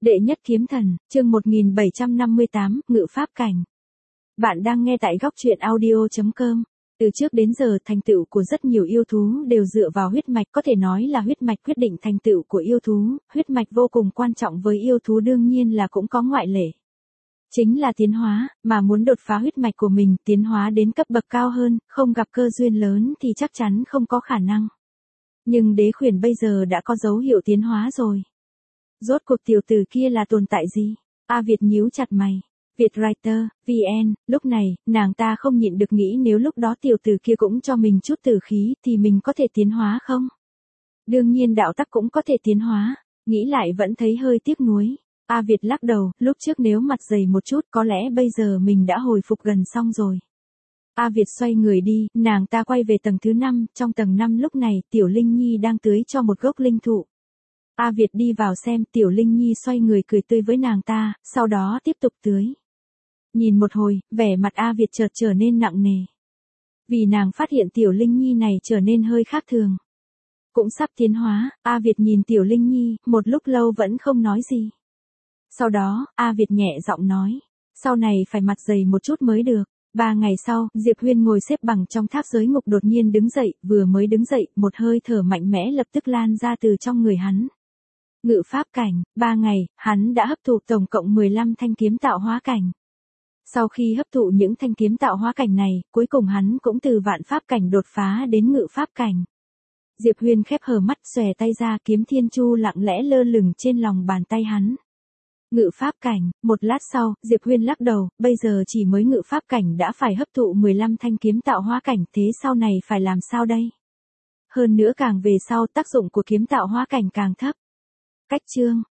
Đệ nhất kiếm thần, chương 1758, ngự pháp cảnh. Bạn đang nghe tại góc truyện audio.com. Từ trước đến giờ thành tựu của rất nhiều yêu thú đều dựa vào huyết mạch, có thể nói là huyết mạch quyết định thành tựu của yêu thú, huyết mạch vô cùng quan trọng với yêu thú, đương nhiên là cũng có ngoại lệ. Chính là tiến hóa, mà muốn đột phá huyết mạch của mình, tiến hóa đến cấp bậc cao hơn, không gặp cơ duyên lớn thì chắc chắn không có khả năng. Nhưng đế khuyển bây giờ đã có dấu hiệu tiến hóa rồi. Rốt cuộc tiểu tử kia là tồn tại gì? A Việt nhíu chặt mày. Vietwriter, VN, lúc này, nàng ta không nhịn được nghĩ nếu lúc đó tiểu tử kia cũng cho mình chút tử khí thì mình có thể tiến hóa không? Đương nhiên đạo tắc cũng có thể tiến hóa, nghĩ lại vẫn thấy hơi tiếc nuối. A Việt lắc đầu, lúc trước nếu mặt dày một chút có lẽ bây giờ mình đã hồi phục gần xong rồi. A Việt xoay người đi, nàng ta quay về tầng thứ 5, trong tầng 5 lúc này Tiểu Linh Nhi đang tưới cho một gốc linh thụ. A Việt đi vào xem, Tiểu Linh Nhi xoay người cười tươi với nàng ta, sau đó tiếp tục tưới. Nhìn một hồi, vẻ mặt A Việt chợt trở nên nặng nề. Vì nàng phát hiện Tiểu Linh Nhi này trở nên hơi khác thường. Cũng sắp tiến hóa, A Việt nhìn Tiểu Linh Nhi, một lúc lâu vẫn không nói gì. Sau đó, A Việt nhẹ giọng nói, sau này phải mặt dày một chút mới được. 3 ngày sau, Diệp Huyên ngồi xếp bằng trong tháp giới ngục đột nhiên đứng dậy, vừa mới đứng dậy, một hơi thở mạnh mẽ lập tức lan ra từ trong người hắn. Ngự pháp cảnh, 3 ngày, hắn đã hấp thụ tổng cộng 15 thanh kiếm tạo hóa cảnh. Sau khi hấp thụ những thanh kiếm tạo hóa cảnh này, cuối cùng hắn cũng từ vạn pháp cảnh đột phá đến ngự pháp cảnh. Diệp Huyên khép hờ mắt, xòe tay ra, kiếm thiên chu lặng lẽ lơ lửng trên lòng bàn tay hắn. Ngự pháp cảnh, một lát sau, Diệp Huyên lắc đầu, bây giờ chỉ mới ngự pháp cảnh đã phải hấp thụ 15 thanh kiếm tạo hóa cảnh, thế sau này phải làm sao đây? Hơn nữa càng về sau tác dụng của kiếm tạo hóa cảnh càng thấp. Cách chương